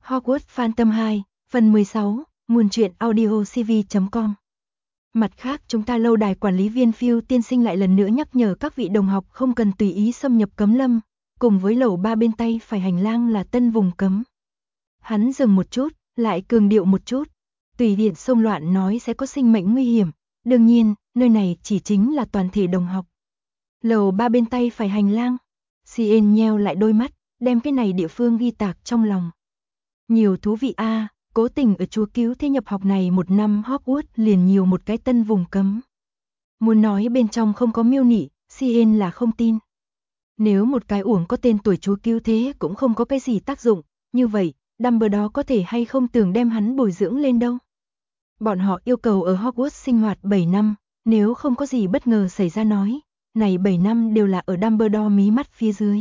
Hogwarts Phantom 2, phần 16, nguồn truyện audio cv.com. Mặt khác, chúng ta lâu đài quản lý viên Phil tiên sinh lại lần nữa nhắc nhở các vị đồng học không cần tùy ý xâm nhập cấm lâm, cùng với lầu 3 bên tay phải hành lang là tân vùng cấm. Hắn dừng một chút, lại cường điệu một chút, tùy tiện xông loạn nói sẽ có sinh mệnh nguy hiểm, đương nhiên, nơi này chỉ chính là toàn thể đồng học. Lầu 3 bên tay phải hành lang, Cien nheo lại đôi mắt, đem cái này địa phương ghi tạc trong lòng. Nhiều thú vị a, cố tình ở chúa cứu thế nhập học này một năm Hogwarts liền nhiều một cái tân vùng cấm. Muốn nói bên trong không có miêu nị, Cien là không tin. Nếu một cái uổng có tên tuổi chúa cứu thế cũng không có cái gì tác dụng, như vậy, Dumbledore có thể hay không tưởng đem hắn bồi dưỡng lên đâu. Bọn họ yêu cầu ở Hogwarts sinh hoạt 7 năm, nếu không có gì bất ngờ xảy ra nói, này 7 năm đều là ở Dumbledore mí mắt phía dưới.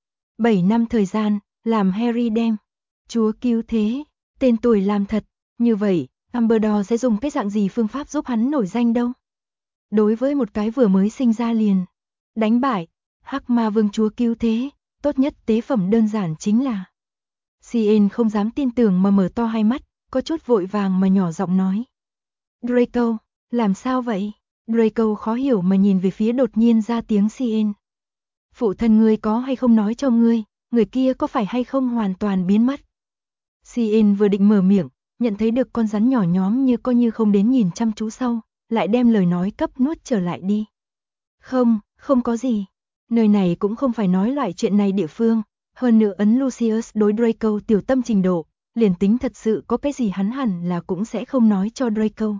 7 năm thời gian, làm Harry đem chúa cứu thế, tên tuổi làm thật, như vậy, Dumbledore sẽ dùng cái dạng gì phương pháp giúp hắn nổi danh đâu. Đối với một cái vừa mới sinh ra liền đánh bại Hắc Ma Vương chúa cứu thế, tốt nhất tế phẩm đơn giản chính là. Cien không dám tin tưởng mà mở to hai mắt, có chút vội vàng mà nhỏ giọng nói. Draco, làm sao vậy? Draco khó hiểu mà nhìn về phía đột nhiên ra tiếng Cien. Phụ thân ngươi có hay không nói cho ngươi, người kia có phải hay không hoàn toàn biến mất? Cien vừa định mở miệng, nhận thấy được con rắn nhỏ nhóm như coi như không đến nhìn chăm chú sau, lại đem lời nói cấp nuốt trở lại đi. Không có gì. Nơi này cũng không phải nói loại chuyện này địa phương, hơn nữa ấn Lucius đối Draco tiểu tâm trình độ, liền tính thật sự có cái gì hắn hẳn là cũng sẽ không nói cho Draco.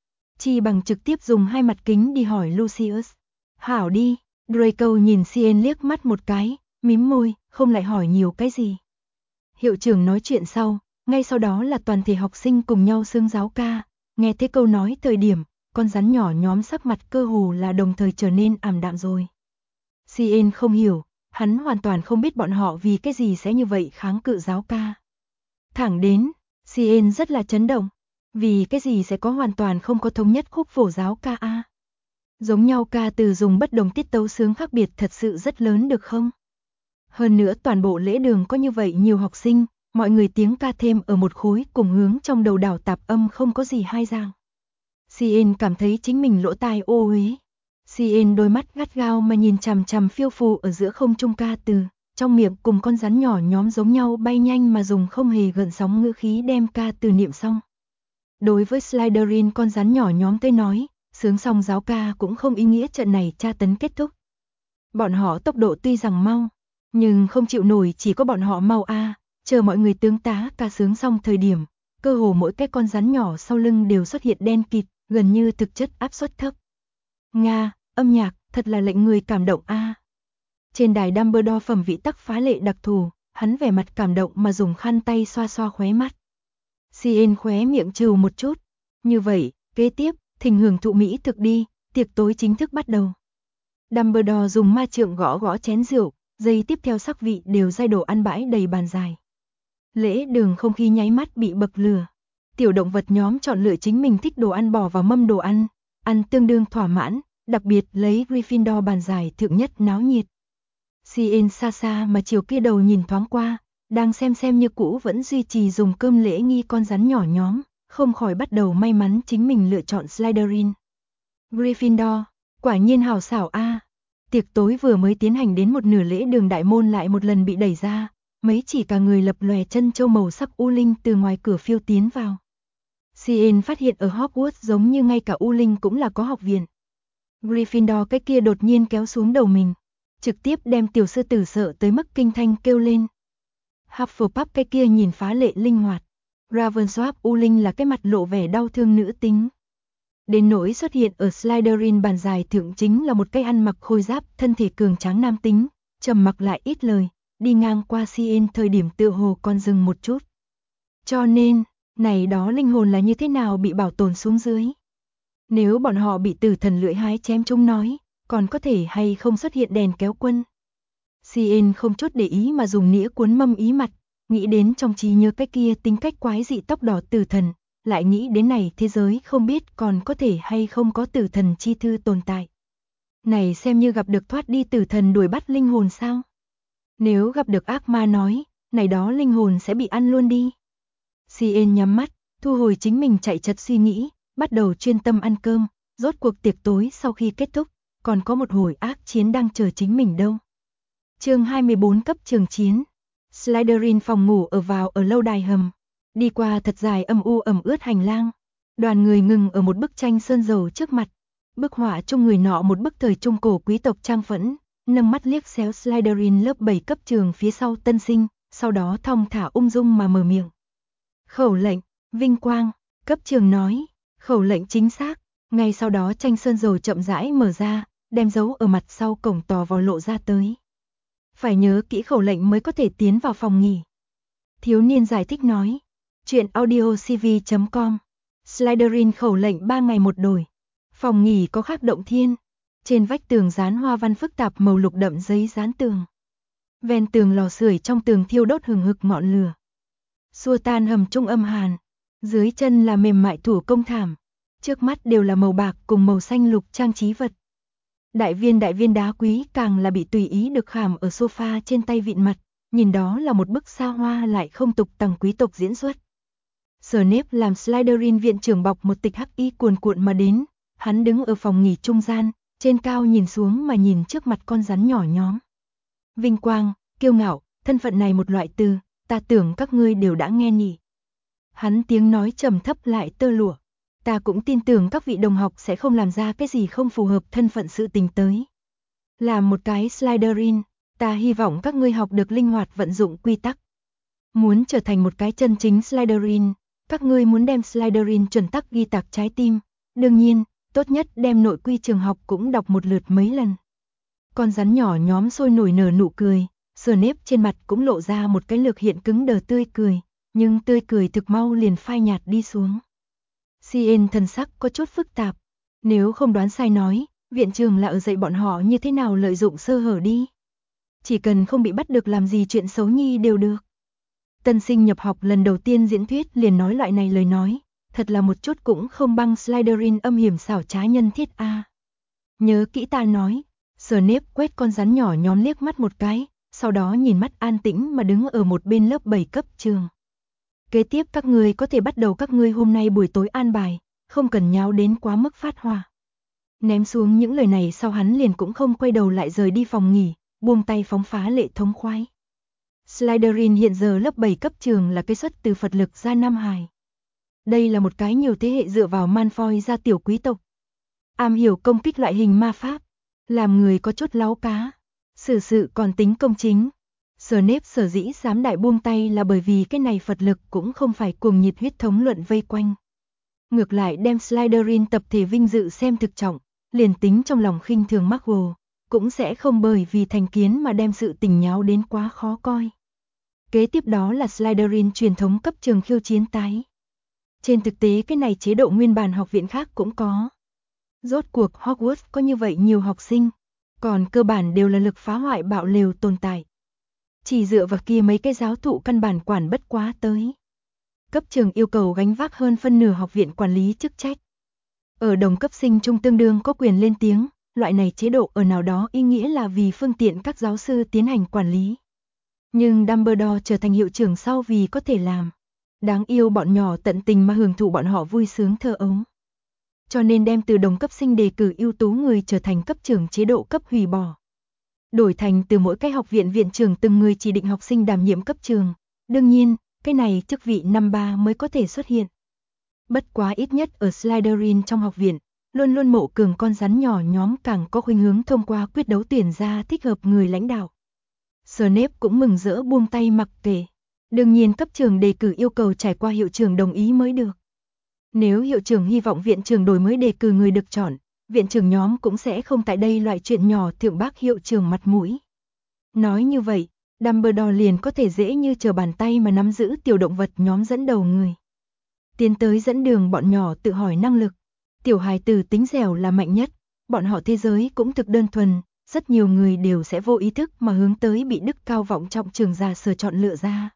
Chi bằng trực tiếp dùng hai mặt kính đi hỏi Lucius. Hảo đi, Draco nhìn Cien liếc mắt một cái, mím môi, không lại hỏi nhiều cái gì. Hiệu trưởng nói chuyện sau, ngay sau đó là toàn thể học sinh cùng nhau xưng giáo ca, nghe thế câu nói thời điểm, con rắn nhỏ nhóm sắc mặt cơ hồ là đồng thời trở nên ảm đạm rồi. Cien không hiểu, hắn hoàn toàn không biết bọn họ vì cái gì sẽ như vậy kháng cự giáo ca. Thẳng đến, Cien rất là chấn động, vì cái gì sẽ có hoàn toàn không có thống nhất khúc phổ giáo ca a? Giống nhau ca từ dùng bất đồng tiết tấu sướng khác biệt thật sự rất lớn được không? Hơn nữa toàn bộ lễ đường có như vậy nhiều học sinh, mọi người tiếng ca thêm ở một khối cùng hướng trong đầu đảo tạp âm không có gì hai dạng. Cien cảm thấy chính mình lỗ tai ô uế. Cien đôi mắt gắt gao mà nhìn chằm chằm phiêu phù ở giữa không trung ca từ, trong miệng cùng con rắn nhỏ nhóm giống nhau bay nhanh mà dùng không hề gợn sóng ngữ khí đem ca từ niệm xong. Đối với Slytherin con rắn nhỏ nhóm tới nói, sướng xong giáo ca cũng không ý nghĩa trận này tra tấn kết thúc. Bọn họ tốc độ tuy rằng mau, nhưng không chịu nổi chỉ có bọn họ mau a, chờ mọi người tướng tá ca sướng xong thời điểm, cơ hồ mỗi cái con rắn nhỏ sau lưng đều xuất hiện đen kịt, gần như thực chất áp suất thấp. Nga, âm nhạc, thật là lệnh người cảm động a. Trên đài Dumbledore phẩm vị tắc phá lệ đặc thù, hắn vẻ mặt cảm động mà dùng khăn tay xoa xoa khóe mắt. Cien khóe miệng trừ một chút. Như vậy, kế tiếp, thỉnh hưởng thụ mỹ thực đi, tiệc tối chính thức bắt đầu. Dumbledore dùng ma trượng gõ gõ chén rượu, giây tiếp theo sắc vị đều dai đồ ăn bãi đầy bàn dài. Lễ đường không khí nháy mắt bị bậc lửa. Tiểu động vật nhóm chọn lựa chính mình thích đồ ăn bỏ vào mâm đồ ăn tương đương thỏa mãn, đặc biệt lấy Gryffindor bàn dài thượng nhất náo nhiệt. Cien xa xa mà chiều kia đầu nhìn thoáng qua, đang xem như cũ vẫn duy trì dùng cơm lễ nghi con rắn nhỏ nhóm, không khỏi bắt đầu may mắn chính mình lựa chọn Slytherin. Gryffindor, quả nhiên hào xảo a. Tiệc tối vừa mới tiến hành đến một nửa lễ đường đại môn lại một lần bị đẩy ra, mấy chỉ cả người lập lòe chân châu màu sắc u linh từ ngoài cửa phiêu tiến vào. Cien phát hiện ở Hogwarts giống như ngay cả u linh cũng là có học viện. Gryffindor cái kia đột nhiên kéo xuống đầu mình, trực tiếp đem tiểu sư tử sợ tới mức kinh thanh kêu lên. Hufflepuff cái kia nhìn phá lệ linh hoạt. Ravensworth u linh là cái mặt lộ vẻ đau thương nữ tính. Đến nỗi xuất hiện ở Slytherin bàn dài thượng chính là một cái ăn mặc khôi giáp, thân thể cường tráng nam tính, trầm mặc lại ít lời, đi ngang qua Cien thời điểm tựa hồ còn dừng một chút. Cho nên, này đó linh hồn là như thế nào bị bảo tồn xuống dưới? Nếu bọn họ bị tử thần lưỡi hái chém chúng nói, còn có thể hay không xuất hiện đèn kéo quân? Cien không chút để ý mà dùng nĩa cuốn mâm ý mặt, nghĩ đến trong trí nhớ cái kia tính cách quái dị tóc đỏ tử thần, lại nghĩ đến này thế giới không biết còn có thể hay không có tử thần chi thư tồn tại. Này xem như gặp được thoát đi tử thần đuổi bắt linh hồn sao? Nếu gặp được ác ma nói, này đó linh hồn sẽ bị ăn luôn đi. CN nhắm mắt, thu hồi chính mình chạy chật suy nghĩ, bắt đầu chuyên tâm ăn cơm, rốt cuộc tiệc tối sau khi kết thúc, còn có một hồi ác chiến đang chờ chính mình đâu. Chương 24 cấp trường chiến. Slytherin phòng ngủ ở lâu đài hầm, đi qua thật dài âm u ẩm ướt hành lang. Đoàn người ngừng ở một bức tranh sơn dầu trước mặt. Bức họa chung người nọ một bức thời trung cổ quý tộc trang phẫn, nâng mắt liếc xéo Slytherin lớp 7 cấp trường phía sau tân sinh, sau đó thong thả ung dung mà mở miệng. Khẩu lệnh, vinh quang, cấp trường nói, khẩu lệnh chính xác. Ngay sau đó tranh sơn dầu chậm rãi mở ra, đem dấu ở mặt sau cổng tò vò lộ ra tới. Phải nhớ kỹ khẩu lệnh mới có thể tiến vào phòng nghỉ. Thiếu niên giải thích nói. Chuyện audiocv.com. Slytherin khẩu lệnh 3 ngày một đổi. Phòng nghỉ có khắc động thiên. Trên vách tường dán hoa văn phức tạp màu lục đậm giấy dán tường. Ven tường lò sưởi trong tường thiêu đốt hừng hực ngọn lửa. Xua tan hầm trung âm hàn. Dưới chân là mềm mại thủ công thảm. Trước mắt đều là màu bạc cùng màu xanh lục trang trí vật. Đại viên đá quý càng là bị tùy ý được khảm ở sofa trên tay vịn mặt, nhìn đó là một bức xa hoa lại không tục tằng quý tộc diễn xuất. Snape làm Slytherin viện trưởng bọc một tịch hắc y cuồn cuộn mà đến, hắn đứng ở phòng nghỉ trung gian, trên cao nhìn xuống mà nhìn trước mặt con rắn nhỏ nhóm. Vinh quang, kiêu ngạo, thân phận này một loại từ, ta tưởng các ngươi đều đã nghe nhỉ. Hắn tiếng nói trầm thấp lại tơ lụa. Ta cũng tin tưởng các vị đồng học sẽ không làm ra cái gì không phù hợp thân phận sự tình tới. Làm một cái Slytherin, ta hy vọng các ngươi học được linh hoạt vận dụng quy tắc. Muốn trở thành một cái chân chính Slytherin, các ngươi muốn đem Slytherin chuẩn tắc ghi tạc trái tim. Đương nhiên, tốt nhất đem nội quy trường học cũng đọc một lượt mấy lần. Con rắn nhỏ nhóm sôi nổi nở nụ cười, Snape trên mặt cũng lộ ra một cái lược hiện cứng đờ tươi cười, nhưng tươi cười thực mau liền phai nhạt đi xuống. CN thần sắc có chút phức tạp. Nếu không đoán sai nói, viện trưởng là ở dạy bọn họ như thế nào lợi dụng sơ hở đi. Chỉ cần không bị bắt được làm gì chuyện xấu nhi đều được. Tân sinh nhập học lần đầu tiên diễn thuyết liền nói loại này lời nói, thật là một chút cũng không băng Slytherin âm hiểm xảo trá nhân thiết a. Nhớ kỹ ta nói, Snape quét con rắn nhỏ nhóm liếc mắt một cái, sau đó nhìn mắt an tĩnh mà đứng ở một bên lớp 7 cấp trường. Kế tiếp các ngươi có thể bắt đầu các ngươi hôm nay buổi tối an bài, không cần nháo đến quá mức phát hỏa. Ném xuống những lời này sau hắn liền cũng không quay đầu lại rời đi phòng nghỉ, buông tay phóng phá lệ thống khoái. Slytherin hiện giờ lớp 7 cấp trường là cái xuất từ Phật lực gia Nam Hải. Đây là một cái nhiều thế hệ dựa vào Malfoy ra tiểu quý tộc. Am hiểu công kích loại hình ma pháp, làm người có chút láu cá, xử sự còn tính công chính. Snape sở dĩ dám đại buông tay là bởi vì cái này Phật lực cũng không phải cuồng nhiệt huyết thống luận vây quanh. Ngược lại đem Slytherin tập thể vinh dự xem thực trọng, liền tính trong lòng khinh thường Muggle, cũng sẽ không bởi vì thành kiến mà đem sự tình nháo đến quá khó coi. Kế tiếp đó là Slytherin truyền thống cấp trường khiêu chiến tái. Trên thực tế cái này chế độ nguyên bản học viện khác cũng có. Rốt cuộc Hogwarts có như vậy nhiều học sinh, còn cơ bản đều là lực phá hoại bạo lều tồn tại. Chỉ dựa vào kia mấy cái giáo thụ căn bản quản bất quá tới. Cấp trường yêu cầu gánh vác hơn phân nửa học viện quản lý chức trách. Ở đồng cấp sinh trung tương đương có quyền lên tiếng, loại này chế độ ở nào đó ý nghĩa là vì phương tiện các giáo sư tiến hành quản lý. Nhưng Dumbledore trở thành hiệu trưởng sau vì có thể làm. Đáng yêu bọn nhỏ tận tình mà hưởng thụ bọn họ vui sướng thơ ấu. Cho nên đem từ đồng cấp sinh đề cử ưu tú người trở thành cấp trưởng chế độ cấp hủy bỏ. Đổi thành từ mỗi cái học viện viện trưởng từng người chỉ định học sinh đảm nhiệm cấp trường. Đương nhiên, cái này chức vị năm 3 mới có thể xuất hiện. Bất quá ít nhất ở Slytherin trong học viện, luôn luôn mộ cường con rắn nhỏ nhóm càng có khuynh hướng thông qua quyết đấu tuyển ra thích hợp người lãnh đạo. Snape cũng mừng rỡ buông tay mặc kệ. Đương nhiên cấp trường đề cử yêu cầu trải qua hiệu trưởng đồng ý mới được. Nếu hiệu trưởng hy vọng viện trưởng đổi mới đề cử người được chọn, viện trưởng nhóm cũng sẽ không tại đây loại chuyện nhỏ thượng bác hiệu trưởng mặt mũi. Nói như vậy, Dumbledore liền có thể dễ như trở bàn tay mà nắm giữ tiểu động vật nhóm dẫn đầu người. Tiến tới dẫn đường bọn nhỏ tự hỏi năng lực. Tiểu hài tử tính dẻo là mạnh nhất, bọn họ thế giới cũng thực đơn thuần, rất nhiều người đều sẽ vô ý thức mà hướng tới bị đức cao vọng trọng trường già sở chọn lựa ra.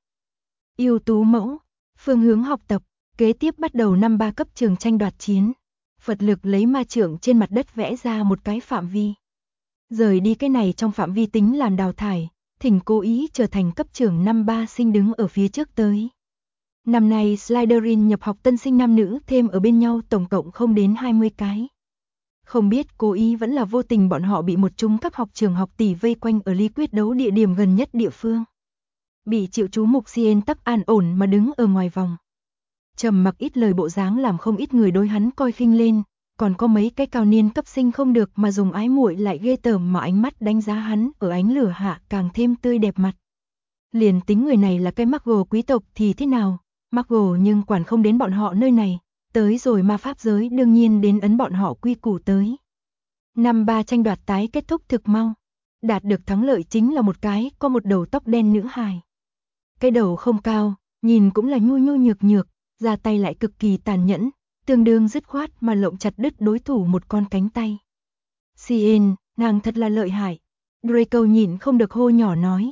Ưu tú mẫu, phương hướng học tập, kế tiếp bắt đầu năm 3 cấp trường tranh đoạt chiến. Phật lực lấy ma trượng trên mặt đất vẽ ra một cái phạm vi. Rời đi cái này trong phạm vi tính làn đào thải, thỉnh cố ý trở thành cấp trưởng năm 3 sinh đứng ở phía trước tới. Năm nay Slytherin nhập học tân sinh nam nữ thêm ở bên nhau tổng cộng không đến 20 cái. Không biết cố ý vẫn là vô tình bọn họ bị một chúng các học trường học tỷ vây quanh ở ly quyết đấu địa điểm gần nhất địa phương. Bị chịu chú mục Cien tắc an ổn mà đứng ở ngoài vòng. Trầm mặc ít lời bộ dáng làm không ít người đối hắn coi khinh lên, còn có mấy cái cao niên cấp sinh không được mà dùng ái muội lại ghê tởm mà ánh mắt đánh giá hắn ở ánh lửa hạ càng thêm tươi đẹp mặt. Liền tính người này là cái Muggle quý tộc thì thế nào, Muggle nhưng quản không đến bọn họ nơi này, tới rồi ma pháp giới đương nhiên đến ấn bọn họ quy củ tới. Năm 3 tranh đoạt tái kết thúc thực mau, đạt được thắng lợi chính là một cái có một đầu tóc đen nữ hài. Cái đầu không cao, nhìn cũng là nhu nhu nhược nhược, ra tay lại cực kỳ tàn nhẫn, tương đương dứt khoát mà lộng chặt đứt đối thủ một con cánh tay. Cien, nàng thật là lợi hại. Draco nhịn không được hô nhỏ nói.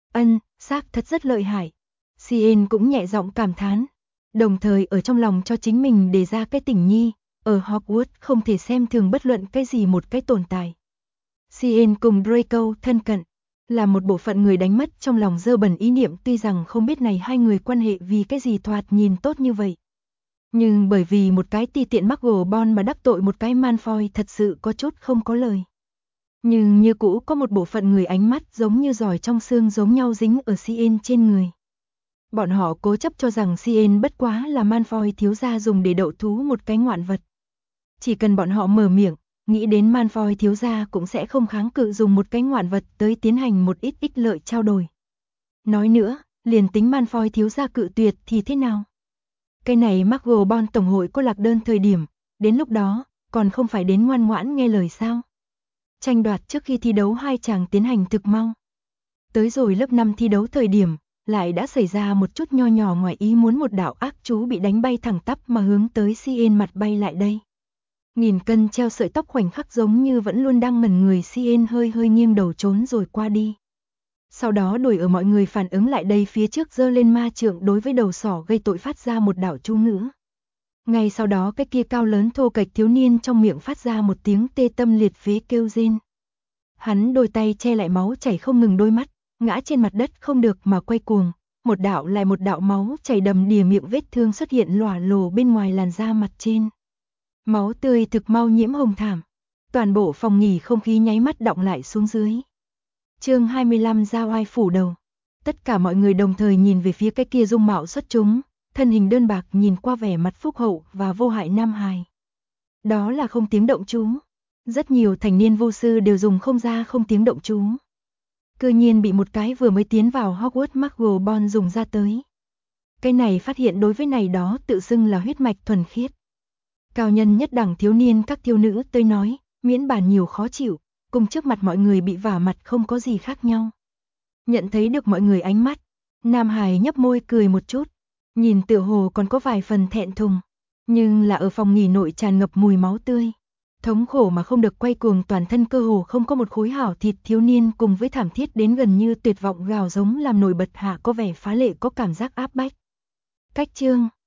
Xác thật rất lợi hại. Cien cũng nhẹ giọng cảm thán, đồng thời ở trong lòng cho chính mình đề ra cái tình nhi, ở Hogwarts không thể xem thường bất luận cái gì một cái tồn tại. Cien cùng Draco thân cận, là một bộ phận người đánh mất trong lòng dơ bẩn ý niệm, tuy rằng không biết này hai người quan hệ vì cái gì thoạt nhìn tốt như vậy. Nhưng bởi vì một cái ti tiện Muggle mà đắc tội một cái Malfoy thật sự có chút không có lời. Nhưng như cũ có một bộ phận người ánh mắt giống như giỏi trong xương giống nhau dính ở Cien trên người. Bọn họ cố chấp cho rằng Cien bất quá là Malfoy thiếu gia dùng để đậu thú một cái ngoạn vật. Chỉ cần bọn họ mở miệng, nghĩ đến Malfoy thiếu gia cũng sẽ không kháng cự dùng một cái ngoạn vật tới tiến hành một ít ích lợi trao đổi. Nói nữa, liền tính Malfoy thiếu gia cự tuyệt thì thế nào? Cái này Muggle tổng hội có lạc đơn thời điểm, đến lúc đó, còn không phải đến ngoan ngoãn nghe lời sao? Tranh đoạt trước khi thi đấu hai chàng tiến hành thực mau. Tới rồi lớp 5 thi đấu thời điểm, lại đã xảy ra một chút nho nhỏ ngoài ý muốn, một đạo ác chú bị đánh bay thẳng tắp mà hướng tới Cien mặt bay lại đây. Nghìn cân treo sợi tóc khoảnh khắc giống như vẫn luôn đang ngẩn người, Cien hơi hơi nghiêng đầu trốn rồi qua đi. Sau đó đuổi ở mọi người phản ứng lại đây phía trước giơ lên ma trượng đối với đầu sỏ gây tội phát ra một đạo chú ngữ. Ngay sau đó cái kia cao lớn thô kệch thiếu niên trong miệng phát ra một tiếng tê tâm liệt phế kêu rên. Hắn đôi tay che lại máu chảy không ngừng đôi mắt, ngã trên mặt đất không được mà quay cuồng, một đạo lại một đạo máu chảy đầm đìa, miệng vết thương xuất hiện lòa lồ bên ngoài làn da mặt trên. Máu tươi thực mau nhiễm hồng thảm, toàn bộ phòng nghỉ không khí nháy mắt đọng lại xuống dưới. Chương 25 ra oai phủ đầu. Tất cả mọi người đồng thời nhìn về phía cái kia dung mạo xuất chúng, thân hình đơn bạc nhìn qua vẻ mặt phúc hậu và vô hại nam hài. Đó là không tiếng động chú. Rất nhiều thành niên vô sư đều dùng không ra không tiếng động chú. Cơ nhiên bị một cái vừa mới tiến vào Hogwarts Muggle dùng ra tới. Cái này phát hiện đối với này đó tự xưng là huyết mạch thuần khiết. Cao nhân nhất đẳng thiếu niên các thiếu nữ tới nói, miễn bàn nhiều khó chịu, cùng trước mặt mọi người bị vả mặt không có gì khác nhau. Nhận thấy được mọi người ánh mắt, Nam Hải nhấp môi cười một chút, nhìn tựa hồ còn có vài phần thẹn thùng, nhưng là ở phòng nghỉ nội tràn ngập mùi máu tươi. Thống khổ mà không được quay cuồng, toàn thân cơ hồ không có một khối hảo thịt, thiếu niên cùng với thảm thiết đến gần như tuyệt vọng gào giống làm nổi bật hạ có vẻ phá lệ, có cảm giác áp bách. Cách chương